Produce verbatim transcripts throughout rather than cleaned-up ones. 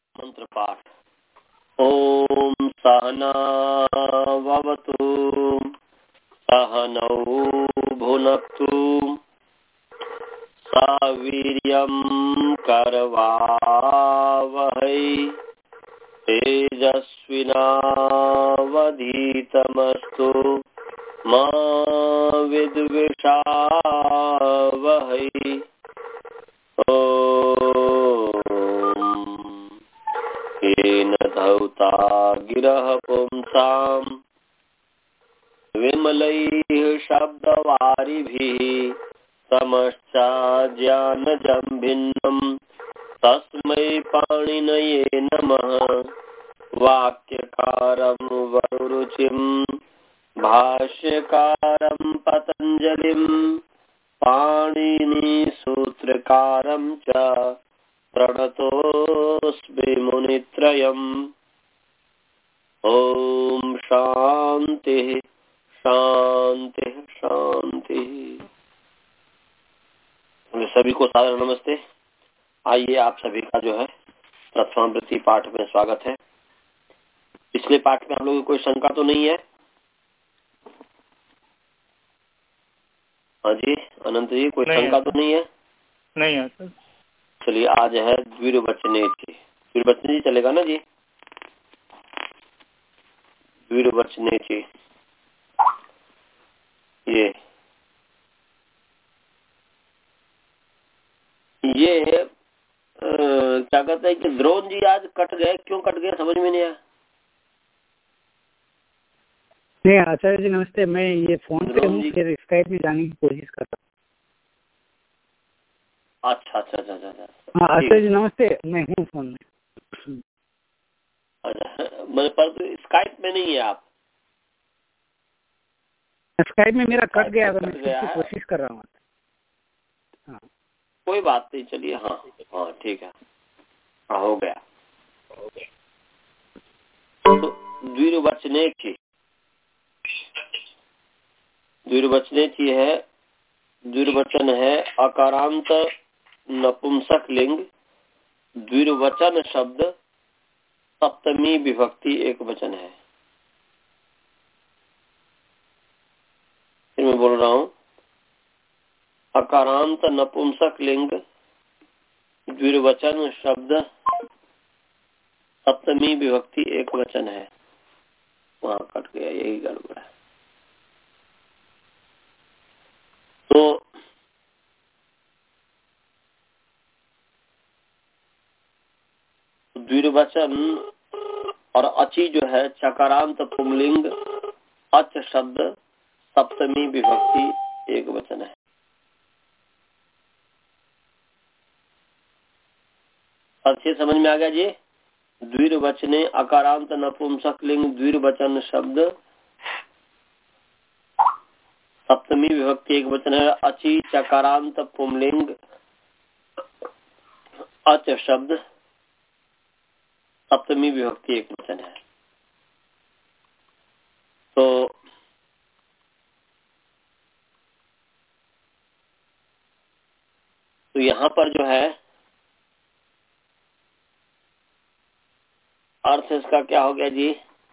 मंत्र पाठ। ओम सहना भवतु सहनौ भुनक्तु सवीर्यं करवावहै तेजस्विनावधीतमस्तु मा विद्विषावहै। येन धौता गिरः पुंसां विमलैः शब्दवारिभिः समश्चाज्ञानजं भिन्नं तस्मै पाणिनये नमः। वाक्यकारं वरुरुचिं भाष्यकारं पतञ्जलिं पाणिनिसूत्रकारं च प्रणतोऽस्मि मुनित्रयम्। ओम शांति शांति शांति। सभी को सादर नमस्ते। आइए आप सभी का जो है प्रथमावृत्ति पाठ में स्वागत है। पिछले पाठ में हम लोगों की कोई शंका तो नहीं है? हाँ जी अनंत जी, कोई शंका तो नहीं है? नहीं है सर। चलिए आज है द्विर्वचने जी। द्विर्वचने जी चलेगा ना जी? द्विर्वचने जी ये ये आ, क्या कहते हैं कि द्रोण जी आज कट गए, क्यों कट गए समझ में नहीं आया। नहीं आचार्य जी नमस्ते, मैं ये फोन पे हूँ, फिर स्काइप में जाने की कोशिश कर रहा हूँ। अच्छा अच्छा अच्छा अच्छा हाँ आचार्य जी नमस्ते, मैं हूँ फोन में। अच्छा पर तो स्काइप में नहीं है आप? स्काइप में मेरा कट गया, कट मैं गया है। कोशिश कर रहा हूँ। हाँ कोई बात नहीं, चलिए हाँ हाँ ठीक है, हाँ हो गया। तो द्विर्वचने की द्विर्वचने की है। द्विर्वचन है अकारांत नपुंसक लिंग। द्विर्वचन शब्द सप्तमी विभक्ति एक वचन है। फिर मैं बोल रहा हूँ, अकारांत नपुंसक लिंग द्विर्वचन शब्द सप्तमी विभक्ति एक वचन है। वहां कट गया, यही गड़बड़ है। तो द्विर्वचन और अचि जो है चकारांत पुंलिंग अच शब्द सप्तमी विभक्ति एक वचन है। अच्छे समझ में आ गया जी? द्विर्वचने अकारांत नपुंसक लिंग द्विर्वचन शब्द सप्तमी विभक्ति एक वचन है। अचि चकारांत पुंलिंग अच शब्द सप्तमी विभक्ति एक वचन है। तो तो यहाँ पर जो है अर्थ इसका क्या हो गया जी?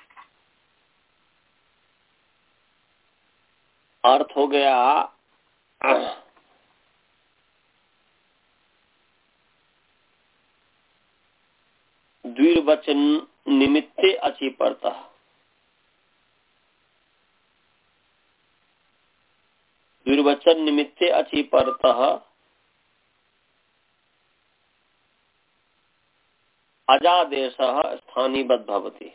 अर्थ हो गया द्विर्वचन निमित्ते अचि परतः। द्विर्वचन निमित्ते अचि परतः अजादेशः स्थानीवद् भवति।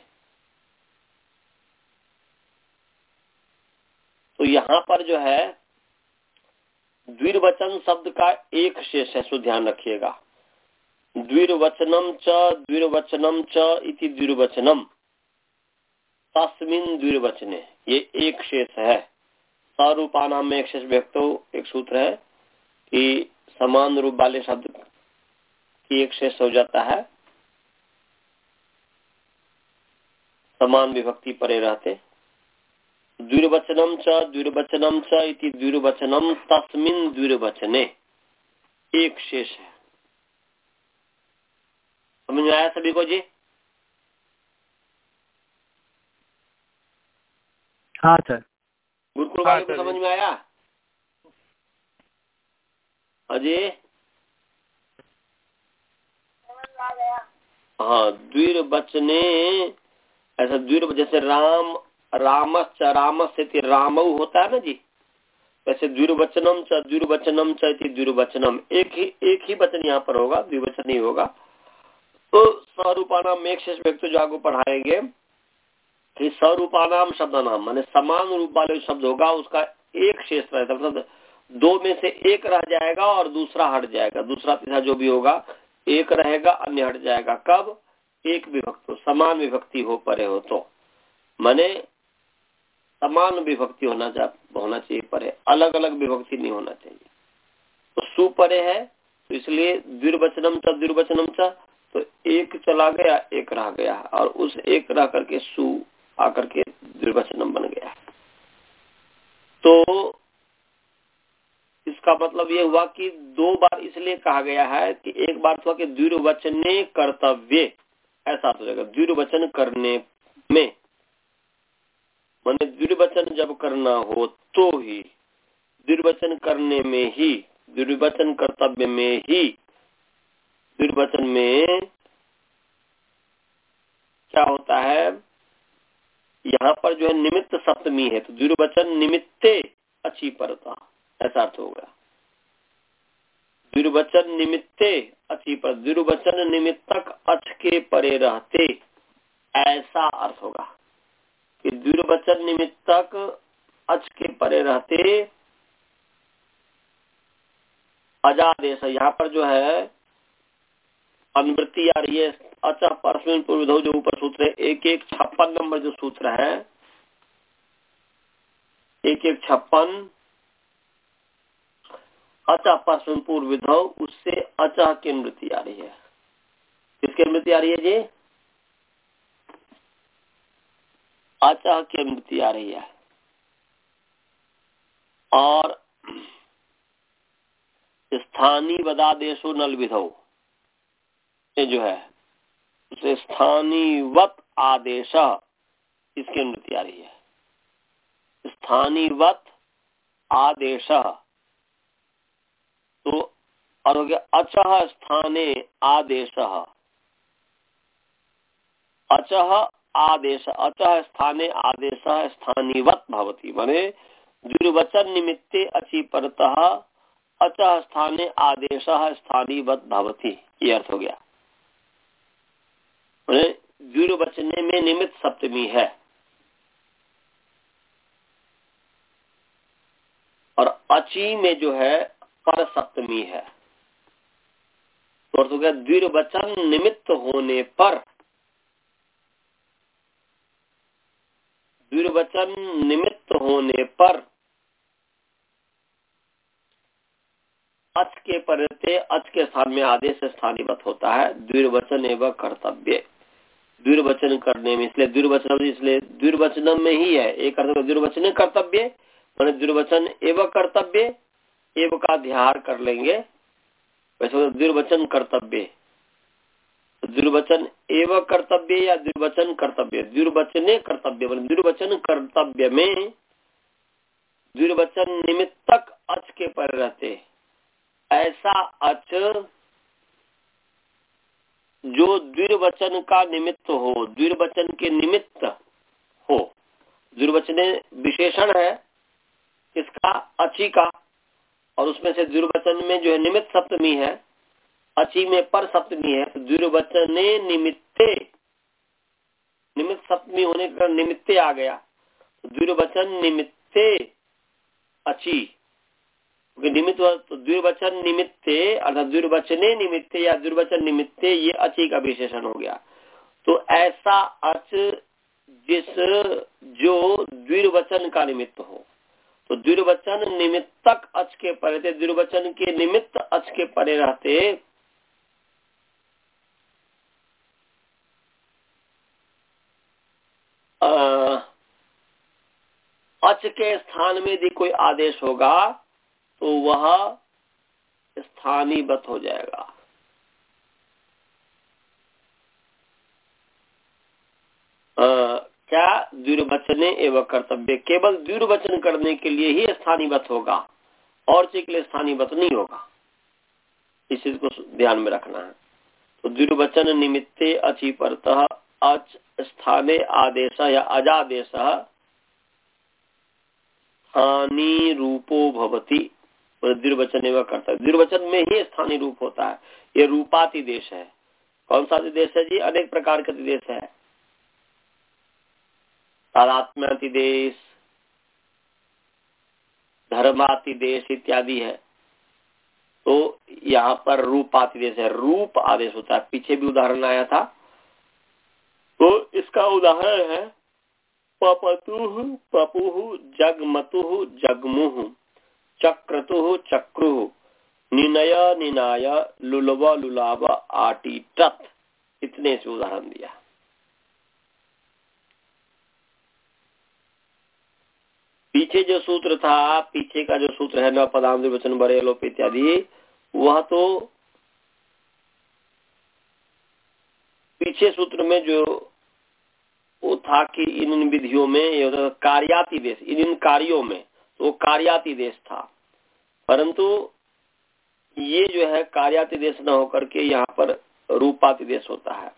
तो यहाँ पर जो है द्विर्वचन शब्द का एक शेष है, सो ध्यान रखिएगा। द्विर्वचनम च द्विर्वचनम च इति द्विर्वचनम तस्मिन् द्विर्वचने, ये एक शेष है। स्वरूपानाम में एक शेष व्यक्तो एक सूत्र है कि समान रूप वाले शब्द की एक शेष हो जाता है, समान विभक्ति परे रहते। द्विर्वचनम च द्विर्वचनम च इति द्विर्वचनम तस्मिन् द्विर्वचने, एक शेष है। समझ में आया सभी को जी? हाँ सर। गुरुकुल वाले को समझ में आया? अजय हाँ, द्विर्वचने ऐसा द्विर जैसे राम रामश्च रामस्य रामऊ होता है ना जी, वैसे द्विर्वचनम च द्विर्वचनम च द्विर्वचनम, एक ही एक ही वचन यहाँ पर होगा, द्विवचन ही होगा। तो स्वरूपानाम में एक शेष व्यक्ति जो आगे पढ़ाएंगे कि स्वरूपानाम शब्द नाम माने समान रूप वाले शब्द होगा, उसका एक शेष रहता है, मतलब दो में से एक रह जाएगा और दूसरा हट जाएगा, दूसरा तीसरा जो भी होगा एक रहेगा अन्य हट जाएगा। कब? एक विभक्ति, समान विभक्ति हो परे हो तो, माने समान विभक्ति होना चाहिए होना चाहिए परे, अलग अलग विभक्ति नहीं होना चाहिए। तो सु परे है तो इसलिए द्विर्वचनम च द्विर्वचनम च, तो एक चला गया एक रह गया और उस एक रह करके सु आकर के द्विर्वचनम बन गया। तो इसका मतलब ये हुआ कि दो बार इसलिए कहा गया है कि एक बार हुआ कि द्विर्वचने कर्तव्य, ऐसा हो जाएगा द्विर्वचन करने में, माने द्विर्वचन जब करना हो तो ही, द्विर्वचन करने में ही, द्विर्वचन कर्तव्य में ही, द्विर्वचन में क्या होता है, यहाँ पर जो है निमित्त सप्तमी है तो द्विर्वचन निमित्ते अच्छी परता, ऐसा अर्थ होगा। द्विर्वचन निमित्ते अच्छी पर, द्विर्वचन निमित्तक अच के परे रहते, ऐसा अर्थ होगा कि द्विर्वचन निमित्तक अच के परे रहते अजादेश। यहाँ पर जो है अनुवृत्ति आ रही है, अच परस्मिन पूर्वधौ जो ऊपर सूत्र है, एक एक छप्पन नंबर जो सूत्र है, एक एक छप्पन अचा परस्मिन पूर्वधौ, उससे अचा की अनुवृत्ति आ रही है। किसकी अनुवृत्ति आ रही है जी? अचा की अनुवृत्ति आ रही है। और स्थानीय वदादेशो नल विधौ, ये जो है उसे स्थानीवत आदेश, इसकी अनुवृत्ति आ रही है। स्थानीवत आदेश तो और हो गया अचः स्थाने आदेश, अचः आदेश, अचः स्थाने आदेश स्थानीवत भवति, माने द्विर्वचन निमित्ते अचि परतः अचः स्थाने आदेश स्थानीवत भवति, ये अर्थ हो गया। माने द्विर्वचने में निमित्त सप्तमी है और अचि में जो है पर सप्तमी है, तो अर्थ हो गया द्विर्वचन निमित्त होने पर, द्विर्वचन निमित्त होने पर अच के परते अच के स्थान में आदेश स्थानीवत होता है। द्विर्वचन एवं कर्तव्य, द्विर्वचन करने में, इसलिए द्विर्वचन, इसलिए द्विर्वचन में ही है। एक अर्थ में द्विर्वचन कर्तव्य माने द्विर्वचन एवं कर्तव्य, एवं का ध्यान कर लेंगे, वैसे द्विर्वचन कर्तव्य, द्विर्वचन एवं कर्तव्य या द्विर्वचन कर्तव्य, द्विर्वचने कर्तव्य माने द्विर्वचन कर्तव्य में द्विर्वचन निमित्तक अच के पर रहते, ऐसा अच जो द्विर्वचन का निमित्त हो, द्विर्वचन के निमित्त हो। द्विर्वचने विशेषण है इसका अचि का, और उसमें से द्विर्वचन में जो है निमित्त सप्तमी है, अचि में पर सप्तमी है, तो द्विर्वचने निमित्ते, निमित्त सप्तमी होने का निमित्ते आ गया, द्विर्वचन निमित्ते अचि, निमित्त तो द्विर्वचन निमित्ते अर्थात द्विर्वचने निमित्ते या द्विर्वचन निमित्ते, ये अचि का विशेषण हो गया। तो ऐसा अच जिस जो द्विर्वचन का निमित्त हो, तो द्विर्वचन निमित्तक अच के परे थे, द्विर्वचन के निमित्त अच के परे रहते अच के स्थान में यदि कोई आदेश होगा तो वह स्थानीवत हो जाएगा। क्या द्विर्वचने एवं कर्तव्य, केवल द्विर्वचन करने के लिए ही स्थानीवत होगा, और चीज के लिए स्थानीवत नहीं होगा। इस चीज को ध्यान में रखना है। तो द्विर्वचन निमित्ते अचि परतः अच स्थाने आदेश या अजादेश स्थानीय रूपो भवति। द्विर्वचन एवं कर्तव्य, द्विर्वचन में ही स्थानीय रूप होता है। ये रूपातिदेश है। कौन सा आतिदेश है जी? अनेक प्रकार का आतिदेश है। तादात्म्यातिदेश, धर्मातिदेश इत्यादि है। तो यहाँ पर रूपातिदेश है, रूप आदेश होता है। पीछे भी उदाहरण आया था, तो इसका उदाहरण है पपतुः पपुः, जगमतुः जगमुः, चक्रतुः चक्रुः, निनय निनाय, लुलव लुलाव, आटी टत। इतने से उदाहरण दिया। पीछे जो सूत्र था, पीछे का जो सूत्र है न पदाम द्विवचन बड़े लोप इत्यादि, वह तो पीछे सूत्र में जो वो था कि इन इन विधियों में ये होता कार्यातिदेश, इन इन कार्यों में तो कार्यातिदेश था। परंतु ये जो है कार्यातिदेश न होकर के यहाँ पर रूपातिदेश होता है।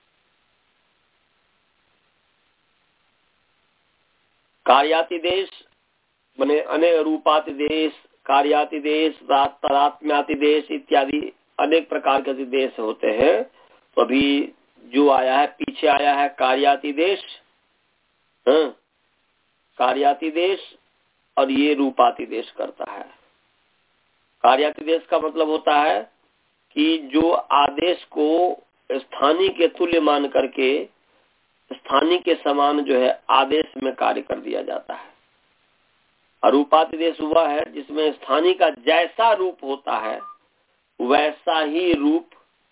कार्यातिदेश माने अनेक रूपातिदेश, कार्यातिदेश, तादात्म्यातिदेश इत्यादि अनेक प्रकार के आतिदेश होते हैं। तो अभी जो आया है, पीछे आया है कार्यातिदेश, हाँ, कार्यातिदेश, और ये रूपातिदेश करता है। कार्यातिदेश का मतलब होता है कि जो आदेश को स्थानीय के तुल्य मान करके स्थानीय के समान जो है आदेश में कार्य कर दिया जाता है। और रूपातिदेश हुआ है जिसमें स्थानीय का जैसा रूप होता है वैसा ही रूप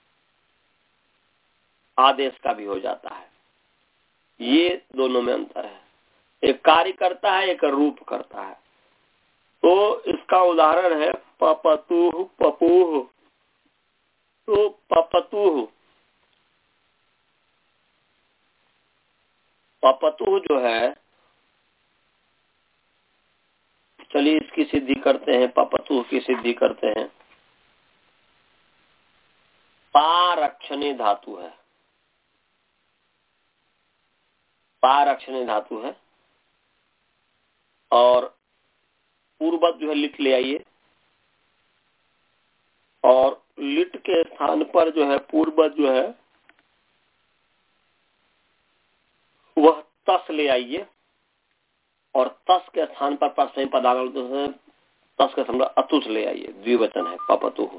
आदेश का भी हो जाता है। ये दोनों में अंतर है। एक कार्य करता है, एक रूप करता है। तो इसका उदाहरण है पपतुः पपुः। तो पपतुः पपतुः जो है, चलिए इसकी सिद्धि करते हैं। पपतुः की सिद्धि करते हैं। पारक्षणे धातु है, पारक्षणे धातु है, और पूर्वज जो है लिट ले आइए, और लिट के स्थान पर जो है पूर्वज जो है वह तस ले आइए, और तस के स्थान पर परस्मैपदी पदावली तस के स्थान पर अतुस ले आइए। द्विवचन है पपतुः।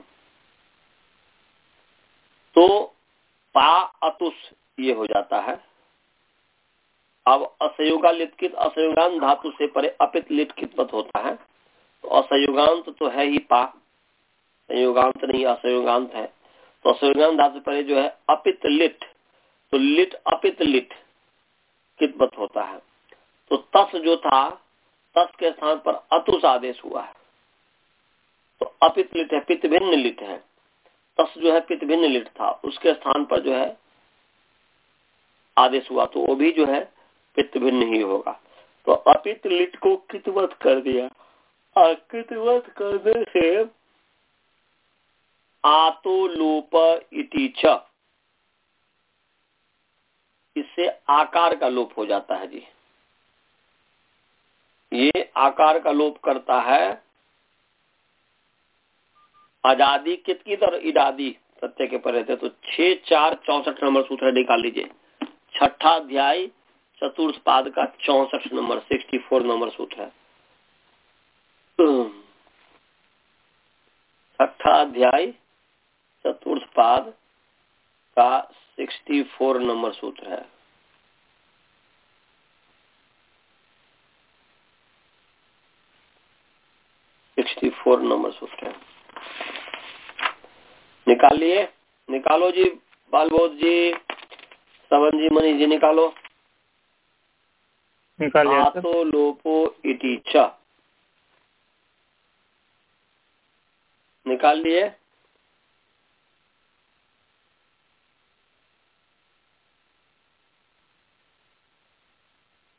तो पा अतुस ये हो जाता है। अब असंयोगा लिटकित, असंयोगांत धातु से परे अपित लिटकित मत होता है। तो असंयोगांत तो है ही पा, संयोगांत नहीं, असंयोगांत है। तो असंयोगांत धातु परे जो है अपित लिट, तो लिट अपित लिट कितमत होता है। तो तस जो था, तस के स्थान पर अतुस आदेश हुआ है। तो अपित लिट है, पित भिन्न लिट है। तस जो है पित भिन्न लिट था, उसके स्थान पर जो है आदेश हुआ, तो वो भी जो है पित भिन्न ही होगा। तो अपित लिट को कितवत कर दिया। कितवत करने से आतो लोप इति च, इससे आकार का लोप हो जाता है जी। ये आकार का लोप करता है। आजादी कितकित और इडादी सत्य के परे थे। तो छह चार चौसठ नंबर सूत्र निकाल लीजिए। छठा अध्याय चतुर्थ पाद का चौसठ नंबर सिक्सटी फोर नंबर सूत्र है। छठा अध्याय चतुर्थ पाद का सिक्सटी फोर नंबर सूत्र है। सिक्सटी फोर नंबर सूत्र है। निकाल लिए? निकालो जी बालबोध जी, सवन जी, मनीष जी, निकालो। निकाल लिया। आतो लोपो इति च, निकाल लिए?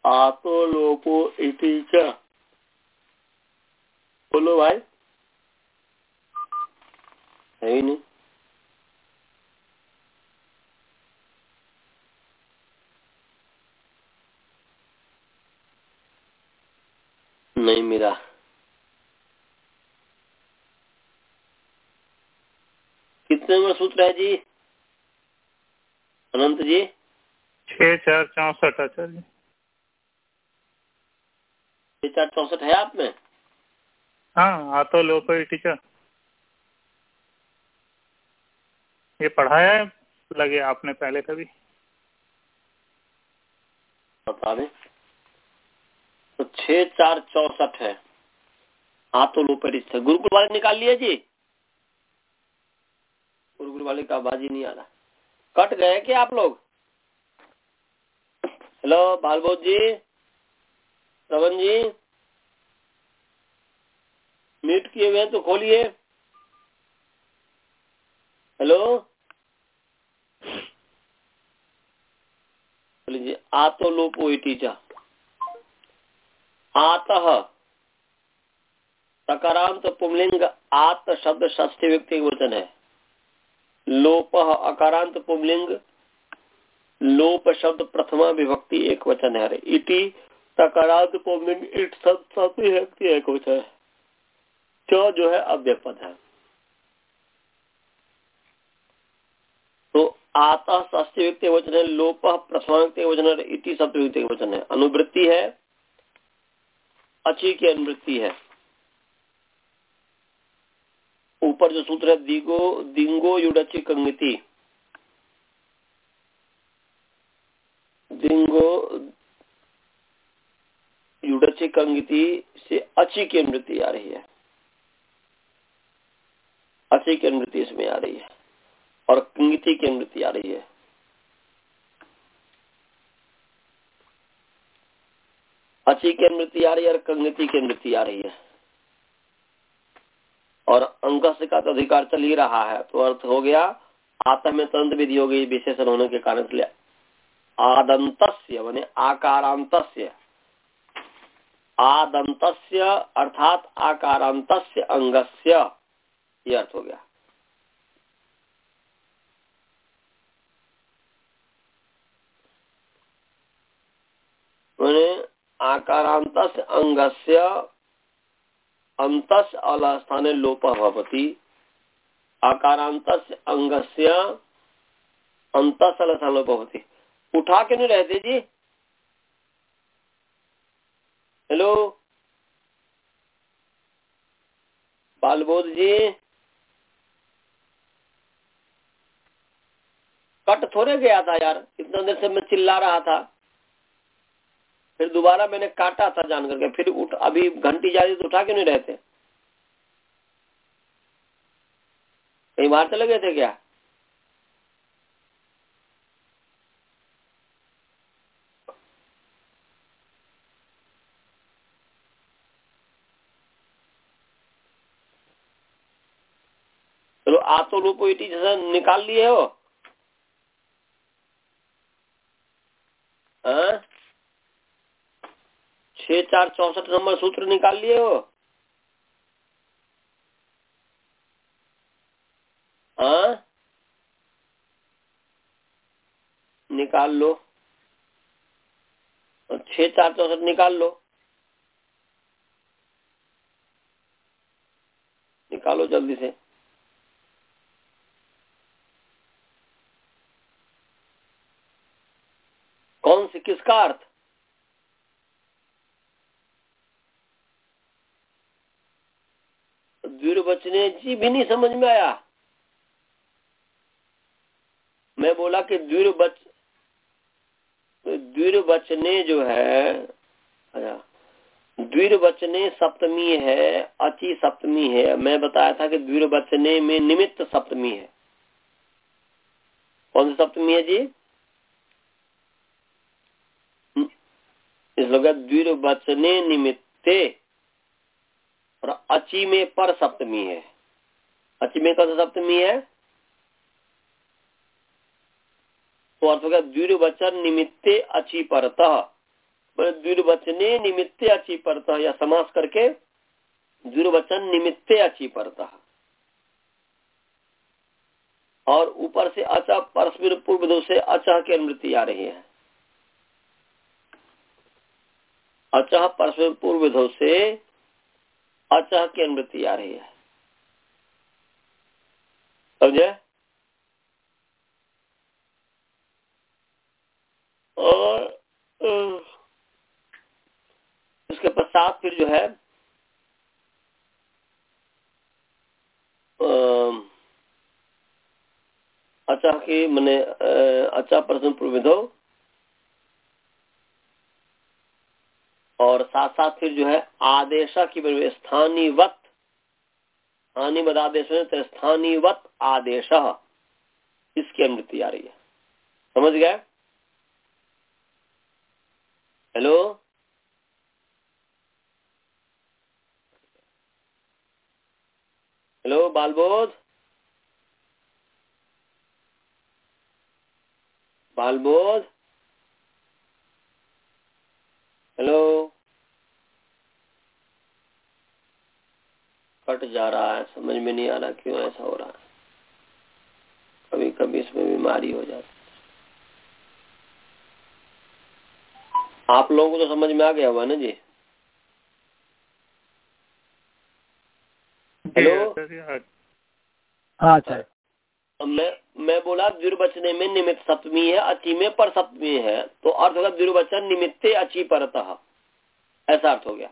आतो लोपो इति च। बोलो भाई, है ही नहीं। नहीं मिला। कितने नंबर सूत्र है जी अनंत जी? छह चार चौसठ आचार्य। छह चार चौसठ है आप में? हाँ, आतो लोको टीचर, ये पढ़ाया है लगे आपने पहले कभी? बता दें तो छह चार चौसठ है। आतो लोको टीचर। गुरुकुल वाले निकाल लिए जी? गुरुकुल वाले का आवाज ही नहीं आ रहा। कट गए क्या आप लोग? हेलो बालबोध जी, श्रवण जी, म्यूट किए हुए तो खोलिए। हेलो बोलिए। आतो लोपो इति च। आतः सकारांत पुंलिंग आत शब्द षष्ठी व्यक्ति वचन है। लोपः अकारांत पुंलिंग लोप शब्द प्रथमा विभक्ति एक वचन है। इति सकारांत पुंलिंग इट शब्द षष्ठी व्यक्ति एक वचन है। च जो है अव्यय पद है। तो आतः षष्ठी व्यक्ति वचन है, लोपः प्रथमा व्यक्ति वचन है, इति सप्तमी व्यक्ति वचन है। अनुवृत्ति है, अची की अनुवृत्ति है। ऊपर जो सूत्र है दिगो दिंगो युडची कंगिति, दिंगो युडची कंगिति से अची की अनुवृत्ति आ रही है। अची की अनुवृत्ति इसमें आ रही है और कंगिति की अनुवृत्ति आ रही है। अची की अनुवृत्ति आ रही है और कंगिति की अनुवृत्ति आ रही है। और अंकस का तो अधिकार चल ही रहा है, तो अर्थ हो गया आत्म में तंत्र विधि हो गई विशेषण होने के कारण। इसलिए आदंतस्य माने आकारांतस्य, आदंतस्य अर्थात आकारांतस्य अंगस्य, ये अर्थ हो गया। माने आकारांतस्य अंगस्य अंतस अल स्थाने लोपः भवति। आकारांतस्य अंगस्य अंतस अल स्थाने लोपः भवति। उठा के नहीं रहते जी? हेलो बालबोध जी, कट थोड़े गया था यार, इतना देर से मैं चिल्ला रहा था, फिर दोबारा मैंने काटा था जान करके, फिर उठ अभी घंटी जा रही तो उठा क्यों नहीं रहते? कहीं बाहर चले गए थे क्या? चलो आतो रूपो इति जैसा निकाल लिए हो? हाँ? छह चार चौसठ नंबर सूत्र निकाल लिए हो? हाँ निकाल लो, छह चार चौसठ निकाल लो, निकालो जल्दी से। कौन सी, किसका अर्थ? द्विर्वचने जी भी नहीं समझ में आया। मैं बोला कि द्विर्वच द्विर्वचने जो है, अच्छा द्विर्वचने सप्तमी है, अची सप्तमी है। मैं बताया था कि द्विर्वचने में निमित्त सप्तमी है। कौन सी सप्तमी है जी? इस लोग द्विर्वचने निमित्ते और अची में पर सप्तमी है। अची में कौन सा सप्तमी है? तो अर्थ हो गया द्विर्वचन निमित्ते अची परतः, द्विर्वचने निमित्ते अची परतः, या समास करके द्विर्वचन निमित्ते अची परतः, और ऊपर से अचा परस्पर पूर्व दो से अचा की अनुवृत्ति आ रही है। अचा परस्पर पूर्व दो से अचा की अनुवृत्ति आ रही है, समझे? और इसके पश्चात फिर जो है अचा की मैंने अचा प्रश्न पूर्विधो, और साथ साथ फिर जो है आदेशा की स्थानीयवत, स्थानीय आदेश तो स्थानीयवत आदेश, इसकी अनुवृत्ति आ रही है। समझ गए? हेलो, हेलो बालबोध, बालबोध, हेलो, कट जा रहा है, समझ में नहीं आ रहा क्यों ऐसा हो रहा है। कभी कभी इसमें बीमारी हो जाती है। आप लोगों को तो समझ में आ गया हुआ ना जी? हेलो, हाँ सर। मैं मैं बोला द्विर्वचने में निमित्त सप्तमी है, अची में पर सप्तमी है, तो अर्थ होगा द्विर्वचन निमित्ते अची परतः, ऐसा अर्थ हो गया।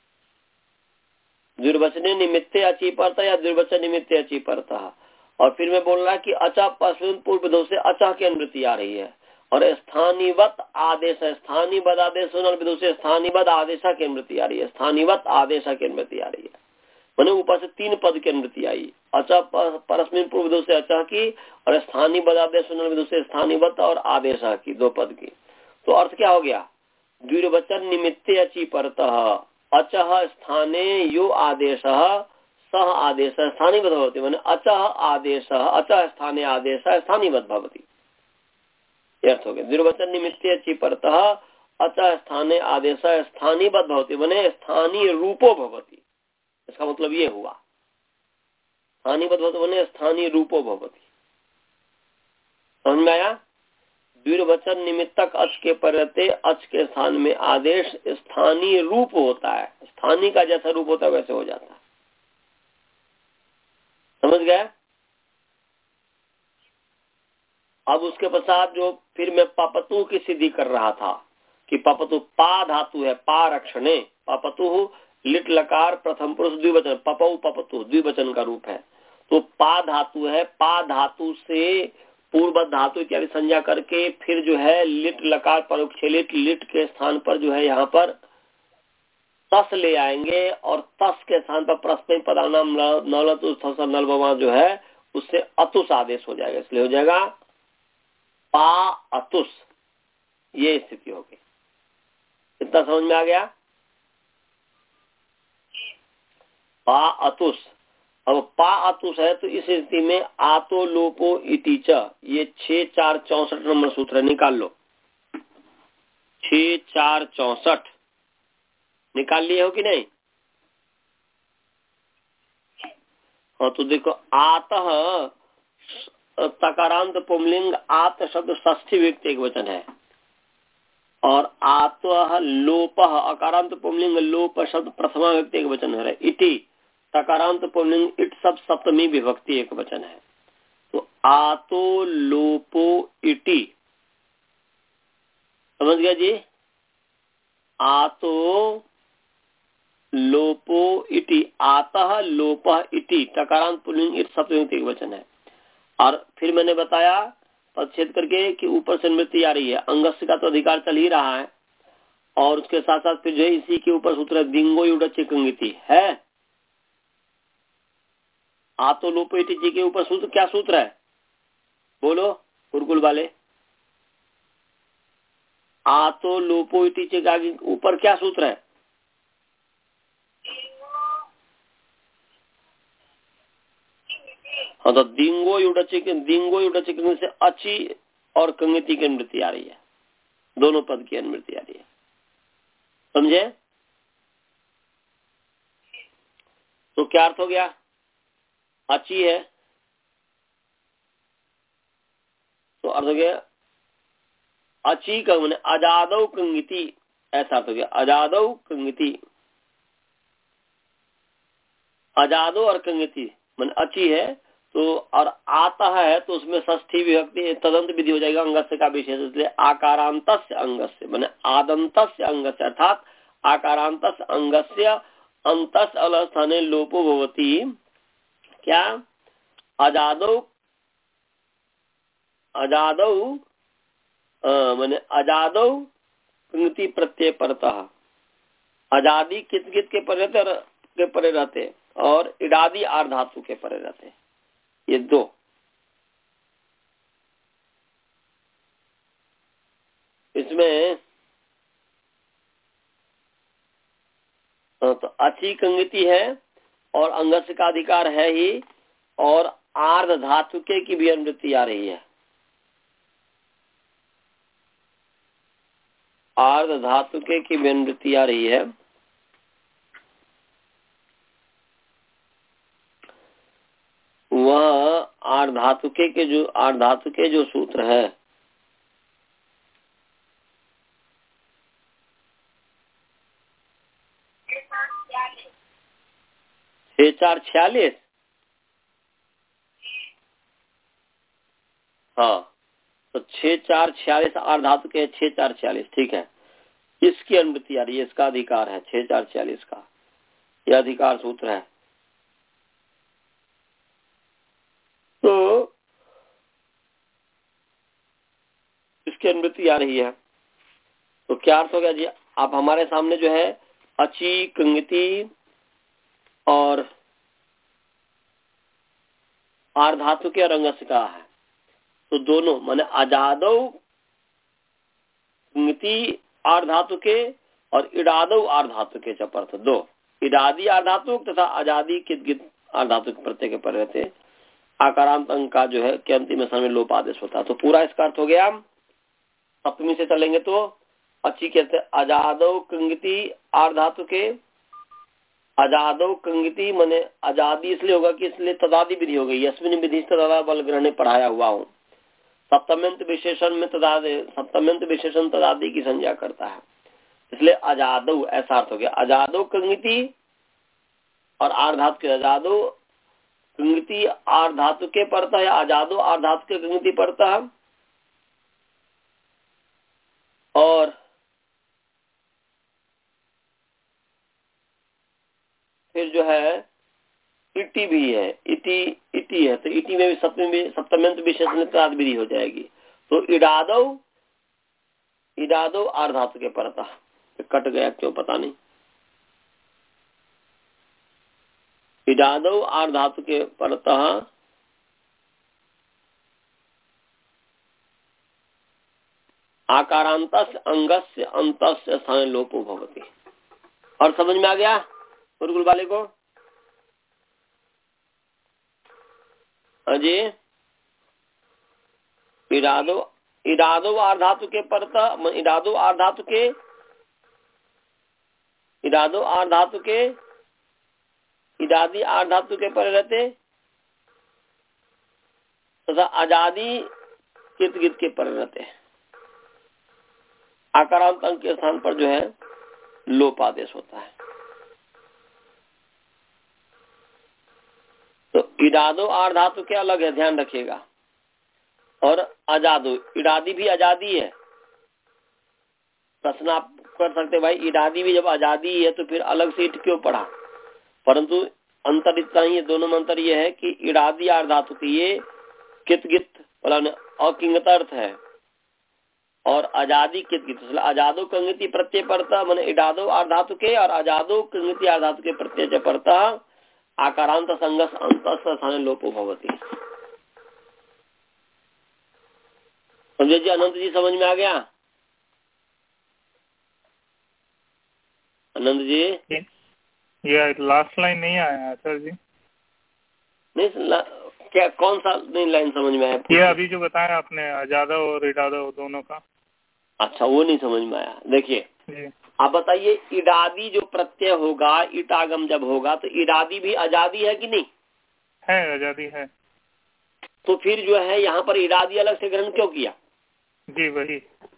द्विर्वचने निमित्ते अची परतः या द्विर्वचन निमित्ते अची परतः। और फिर मैं बोल रहा कि अचा पूर्व दो से अचा की अनुवृत्ति आ रही है, और स्थानीयवत आदेश, स्थानीय आदेश विदो से स्थानीय आदेश की अनुवृत्ति आ रही है, स्थानीयवत आदेश की अनुवृत्ति आ रही है। मैंने ऊपर से तीन पद की अनुवृत्ति आई, अचा परस्मिन पूर्व दो से अचा की, और स्थानीय बदादेश विदो से स्थानीयवत और आदेश की, दो पद की। तो अर्थ क्या हो गया? द्विर्वचन निमित्ते अची परतः अचः स्थाने यो आदेश सह आदेश स्थानीयवत् भवति, माने अचः आदेश अचः स्थाने आदेश स्थानीयवत् भवति, अर्थ हो गया। द्विर्वचन निमित्ते अची परतः अचः स्थाने आदेश स्थानीयवत् भवति, माने स्थानीय रूपो भवति। इसका मतलब ये हुआ स्थानीयवत् भवति माने स्थानीय रूपो भवति। समझ में आया? द्विर्वचन निमित्तक अच के परते अच के स्थान में आदेश स्थानीय रूप होता है, स्थानीय का जैसा रूप होता है वैसे हो जाता है। समझ गए? अब उसके पश्चात जो फिर मैं पापतु की सिद्धि कर रहा था कि पापतु पा धातु है, पा रक्षणे, पापतु लिट लकार प्रथम पुरुष द्विवचन, पपऊ पपतु द्विवचन का रूप है। तो पा धातु है, पा धातु से पूर्व धातु इत्यादि संज्ञा करके फिर जो है लिट लकार परोक्ष लिट, लिट के स्थान पर जो है यहाँ पर तस ले आएंगे, और तस के स्थान पर प्रश्न पदानाम नल जो है उससे अतुस आदेश हो जाएगा, इसलिए हो जाएगा पा अतुस, ये स्थिति होगी। इतना समझ में आ गया? पा अतुस। अब पा अतुस है तो इस स्थिति में आतो लोपो इति च, ये छह चार चौसठ नंबर सूत्र है, निकाल लो। छह चार चौसठ निकाल लिए हो कि नहीं? हाँ, तो देखो आतः तकारांत पुंलिंग आत शब्द षष्ठी व्यक्ति एक वचन है, और आतः लोपः अकारांत पुंलिंग लोप शब्द प्रथमा व्यक्ति एक वचन है। इति तकारांत पुंलिंग इट सब सप्तमी विभक्ति एक वचन है। तो आतो लोपो इति, समझ गया जी? आतो लोपो इति, आतः लोपः इति तकारांत पुंलिंग इट सप्तमी एक वचन है। और फिर मैंने बताया पदच्छेद करके कि ऊपर से अनुवृत्ति आ रही है, अंगस्य का तो अधिकार चल ही रहा है, और उसके साथ साथ फिर जो है इसी के ऊपर सूत्र है दिंगो युडच कंगिति है। आतो लोपोइति जी के ऊपर सूत्र क्या सूत्र है? बोलो गुरुकुल वाले, आतो लोपोइति जी के ऊपर क्या सूत्र है? हाँ, तो दिंगो युडच दिंगो युडच से अच्छी और कंगिति की अनुवृत्ति आ रही है, दोनों पद की अनुवृत्ति आ रही है। समझे? तो क्या अर्थ हो गया? अची है तो अर्थ हो गया अची का मैंने अजादौ कंगिति, ऐसा अर्थ हो गया। अजादौ कंगिति, अजादो और कंगिति मैंने अची है तो और आता है तो उसमें षष्ठी विभक्ति तदंत विधि हो जाएगा अंगस्य का विशेष, इसलिए आकारांतस्य अंगस्य मैंने आदंतस्य अंगस्य अर्थात आकारांतस्य अंगस्य अंतस अल स्थाने लोपो भवति। क्या? अजादौ अजादौ मैंने अजादौ कंगिति प्रत्यय परतः, अजादी कित कित के परे के परे रहते और इडादी आर धातु के परे रहते, ये दो। इसमें तो अची कंगिति है और अंगस्य का अधिकार है ही, और आर्ध धातुके की भी अनुवृत्ति आ रही है। आर्ध धातुके की भी अनुवृत्ति आ रही है। वह आर्ध धातुके के जो आर्ध धातुके जो सूत्र है छह चार छियालीस, हाँ तो छह चार छियालीस आर्ध धातुके छह चार छियालीस, ठीक है। इसकी अनुमति आ रही है, इसका अधिकार है छह चार छियालीस का, यह अधिकार सूत्र है। तो इसकी अनुमति आ रही है तो क्या अर्थ हो गया जी? आप हमारे सामने जो है अची कंगिति और आर्ध धातुके और अंगस्य का है, तो दोनों माने अजादौ कंगिति आर्ध धातुके और इडादौ आर्ध धातुके चपर्थ, दो इडादी आर्ध धातुक तथा अजादी कित गित आर्ध धातुक प्रत्यय के पर रहते आकारांत अंक का जो है कि अंतिम स्थान में लोप आदेश होता है। तो पूरा इसका अर्थ हो गया। सप्तमी से चलेंगे तो अच्छी कहते हैं अजादौ कंगिति आर्ध धातुके, अजादौ कंगिति माने आजादी इसलिए होगा कि इसलिए तदादि विधि हो गई, यस्मिन विधि तदा बल ग्रहण पढ़ाया हुआ हूँ। सप्तम्यंत विशेषण में तदादि, सप्तम्यंत विशेषण तदादि की संज्ञा करता है, इसलिए अजादौ ऐसा अर्थ हो गया। अजादौ कंगिति और आर्ध धातु के अजादौ कंगिति आर्ध धातु के पड़ता है, अजादौ आर्ध धातु के कंगिति पड़ता है। और फिर जो है इति भी है, इति इति है तो इति में भी सप्तमी सप्तम्यंत विशेषण तदादि विधि हो जाएगी। तो इडादौ इडादौ आर्ध धातु के पड़ता, कट गया क्यों पता नहीं। इडादौ आर्ध धातु के परतः आकारांतस्य अंगस्य अंतस्य स्थान लोपो भवति। और समझ में आ गया गुरुकुल वाले को? अजय इडादो इडादो आर्ध धातु के परतः इडादो आर्ध धातु के इडादो आर्ध धातु के इडादी आर्ध धातु के पर रहते तथा आजादी कित गित के पर रहते, आकारांत अंक के स्थान पर जो है लोप आदेश होता है। तो इडादो आर्ध धातु के अलग है, ध्यान रखिएगा। और अजादो इडादी भी आजादी है। प्रश्न आप कर सकते भाई इडादी भी जब आजादी है तो फिर अलग से इट क्यों पढ़ा, परंतु अंतर इतना ही है, दोनों में अंतर ये है कि इडादी आर्ध धातु की ये कित गित अकिंगत अर्थ है और आजादी कित गित आजादो कंगिति प्रत्यय पड़ता मैंने इडादो आर्ध धातु के और आजादो कंगिति आर्ध धातु के प्रत्यय पड़ता आकारांत संगस अंतस स्थान लोपो भवति। समझे जी? अनंत जी समझ में आ गया? अनंत जी ये लास्ट लाइन नहीं आया सर जी। नहीं क्या कौन सा नहीं लाइन समझ में आया? ये अभी जो बताया आपने अजादा और इडादा दोनों का। अच्छा, वो नहीं समझ में आया। देखिए जी आप बताइए, इडादी जो प्रत्यय होगा, ईटागम जब होगा तो इडादी भी आजादी है कि नहीं? है, आजादी है। तो फिर जो है यहाँ पर इरादी अलग से ग्रहण क्यों किया? जी वही।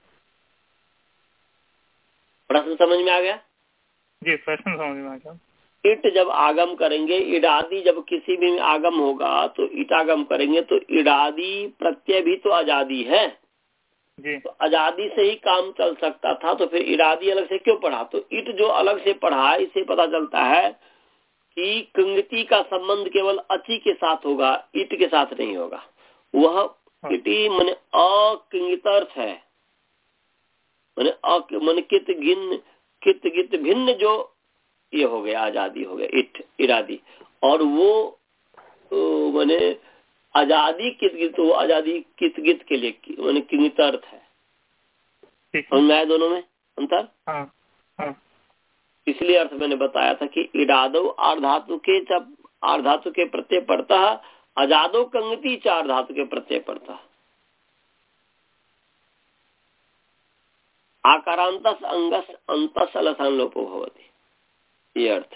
प्रश्न समझ में आ गया? जी प्रश्न समझ में आ गया। इट जब आगम करेंगे, इडादी जब किसी भी आगम होगा तो ईटागम करेंगे, तो इडादी प्रत्यय भी तो आजादी है। जी तो आजादी से ही काम चल सकता था, तो फिर इरादी अलग से क्यों पढ़ा? तो इट जो अलग से पढ़ा, इससे पता चलता है कि कृंगति का संबंध केवल अची के साथ होगा, इट के साथ नहीं होगा। वह इटी माने अकृंगितर्थ है, माने अ माने कित गिन कित गित भिन्न जो ये हो गया, आजादी हो गया, इट इरादी। और वो माने आजादी कित गित, वो आजादी कित गित के लिए माने कृंगितर्थ है। समझ में आया दोनों में अंतर? हाँ हाँ। इसलिए अर्थ मैंने बताया था कि इडादो आर्धातु के जब आर्धातु के प्रत्यय पड़ता है, अजादो कंगति चार धातु के प्रत्यय पड़ता है। आकारांतस अंगस अंतस अलसान लोपो भवति, ये अर्थ।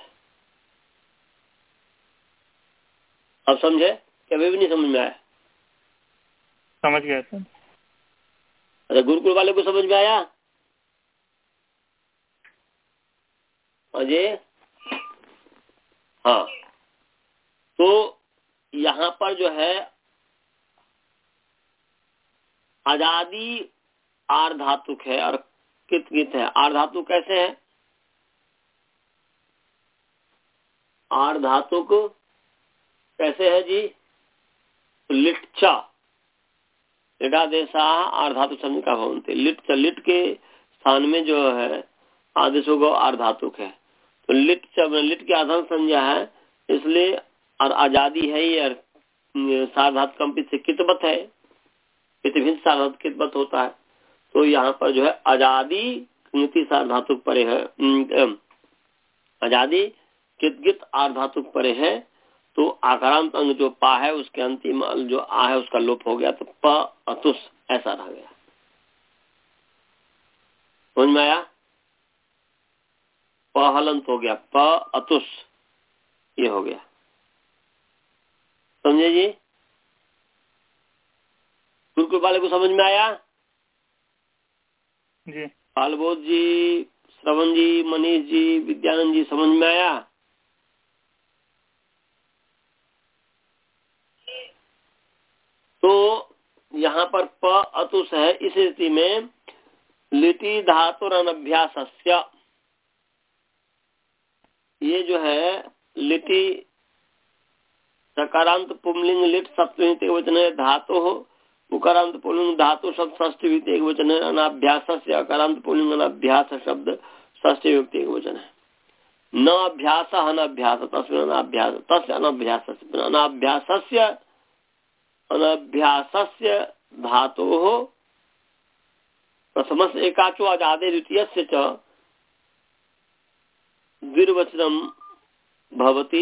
अब समझे? कभी भी नहीं समझ में आया? समझ गया सर। अच्छा, गुरुकुल वाले को समझ में आया? अजय, हाँ। तो यहाँ पर जो है आजादी आर्धातुक है और कित गित है। आर्धातु कैसे है? आर्धातुक कैसे है जी? लिट्चा लिटादेशा आर्धातु शब्द का भवन्ति। लिट लिट के स्थान में जो है आदेश होगा आर्धातुक है। तो लिट लिट के आधार संज्ञा है, इसलिए और आजादी है, ये सार्धात कंपित से कितबत है, कितभिन्न सार्धात कितबत होता है। तो यहाँ पर जो है आजादी कृति सार्धातुक परे है, आजादी कितगित आर्धातुक परे है। तो आकारांत अंग जो पा है उसके अंतिम जो आ है उसका लोप हो गया, तो प अतुस ऐसा रह गया। समझ में आया? प हलंत हो गया, प अतुस ये हो गया। समझे जी? गुरुकुल वाले को समझ में आया? जी पालबोध जी, श्रवण जी, मनीष जी, विद्यानंद जी, समझ में आया? तो यहाँ पर प अतुस है, इस स्थिति में लिटि धातुर अनभ्यासस्य, ये जो है लिटि सकारांत पुंलिंग लिट सप्तमी एक वचन है, धातु हो उकारांत पुंलिंग धातु शब्द षष्ठी विभक्ति एक वचन है, अनाभ्यासस्य अकारांत पुंलिंग अनाभ्यास शब्द षष्ठी विभक्ति एक वचन है। न अभ्यास अनभ्यास तस्मिन् अनाभ्यास तस्य अनभ्यास अनाभ्यासस्य अनभ्यासस्य धातोः प्रथमस्य एकाचो अजादे द्वितीयस्य च द्विर्वचनं भवति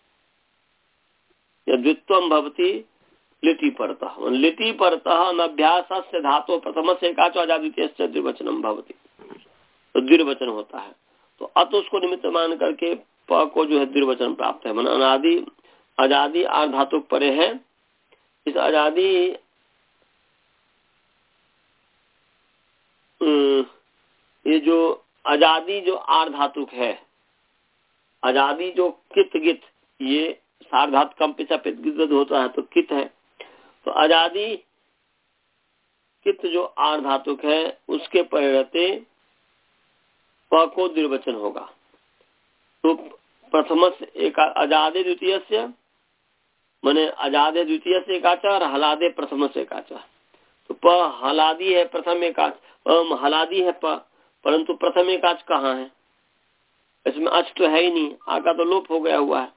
या द्वित्वं भवति लिटि परतः। लिटि परतः अनभ्यासस्य धातोः प्रथमस्य एकाचो अजादे द्वितीयस्य द्विर्वचनं भवति, तो द्विर्वचन होता है। तो अत उसको निमित्त मान करके प को जो है द्विर्वचन प्राप्त है। मन अनादि आजादी आर धातु परे है। इस आजादी ये जो आजादी जो आर धातुक है, आजादी जो कित गित, ये सार्धात कंपित पित होता है तो कित है। तो आजादी कित जो आर धातुक है उसके परिणते प को द्विवचन होगा। तो प्रथमस एक आजादे द्वितीय से माने आजादे द्वितीय से एकाचा और हलादे प्रथम से एकाचा। तो प हलादी है प्रथम एकाच, हलादी है प, परंतु प्रथम एकाच कहाँ है? इसमें अच तो है ही नहीं, आका तो लोप हो गया हुआ है।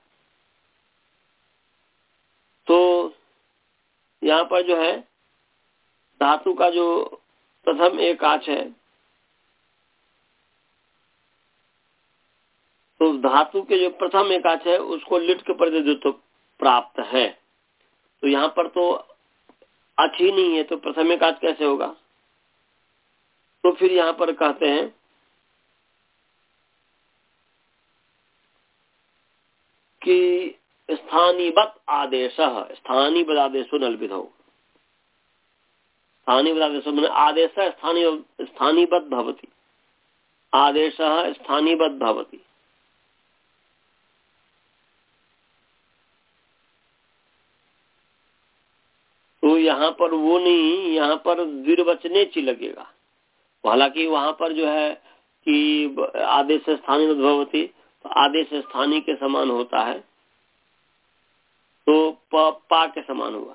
तो यहाँ पर जो है धातु का जो प्रथम एकाच है, तो धातु के जो प्रथम एकाच है उसको लिट के प्रतिनिधित्व प्राप्त है। तो यहाँ पर तो अच ही नहीं है, तो प्रथम एकाच कैसे होगा? तो तो फिर यहाँ पर कहते हैं कि स्थानीवत आदेश, स्थानीवत आदेशो नल्विधौ, स्थानीवत आदेश मैंने आदेश स्थानीय स्थानीवत भवति, आदेश स्थानीवत भवति। तो यहाँ पर वो नहीं, यहाँ पर द्विर्वचने ची लगेगा। हालांकि वहां पर जो है कि आदेश स्थानीय भवति, तो आदेश स्थानीय के समान होता है, तो प, पा के समान हुआ।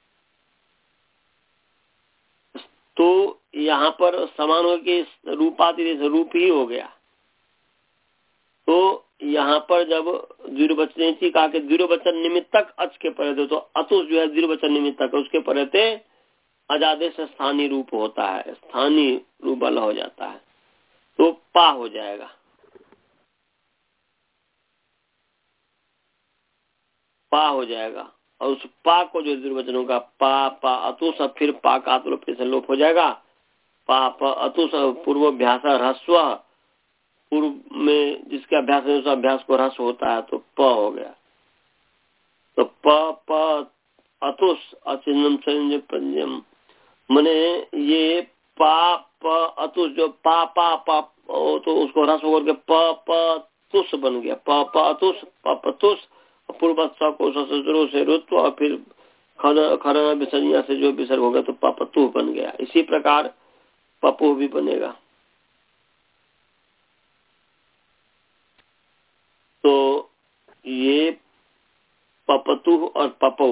तो यहाँ पर समान हो कि रूपाति रूप ही हो गया। तो यहाँ पर जब द्विर्वचने कहा कि द्विर्वचन निमित्तक अच के परे, तो अतुष जो है द्विर्वचन निमित्तक, उसके परे अजादेश स्थानीय रूप होता है, स्थानीय रूप वाला हो जाता है, तो पा हो जाएगा। पा हो जाएगा। और उस पा को जो द्विर्वचनों का पा पा अतुष, फिर पा का लोप से लोप हो जाएगा। पा प अतुष पूर्वाभ्यास ह्रस्व, पूर्व में जिसके अभ्यास है उस अभ्यास को ह्रस्व होता है, तो प हो गया। तो प प अतुष अचिन्नम संयम, मने ये पा प अतुष जो पा पा पा, तो उसको ह्रस्व करके प प तुष बन गया। प प अतुष प प तुष, पूर्व से रुत्व, और फिर खरना विसर्जन से जो विसर्ग होगा तो पपतु बन गया। इसी प्रकार पपु भी बनेगा। तो ये पपतु और पपौ,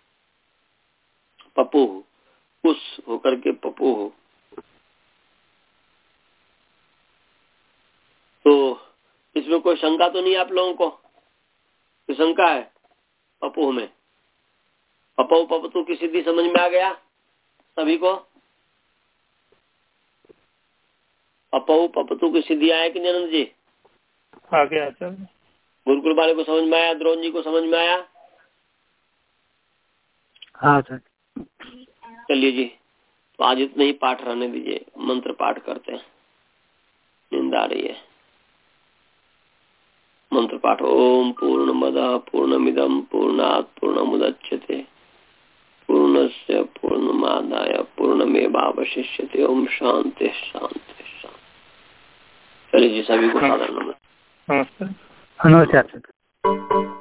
पपु उस होकर के पपु हो। तो इसमें कोई शंका तो नहीं आप लोगों को? कोई शंका है पपु में? पपौ पपतु की सिद्धि समझ में आ गया सभी को? पपौ पपतु की सिद्धि आया कि नंद जी? आ गया सर। गुरुकुल वाले को समझ में आया? द्रोण जी को समझ में आया? हाँ सर। चलिए जी, तो आज इतना ही पाठ रहने दीजिए, मंत्र पाठ करते हैं, नींद आ रही है। मंत्र पाठ। ओम पूर्णमदः पूर्णमिदं पूर्णात् पूर्णमुदच्यते पूर्णस्य पूर्णमादाय पूर्णमेवावशिष्यते। ओम शांति शांति शांति। चलिए जी, सभी को सादर नमस्कार। नमस्कार। नमस्कार सर।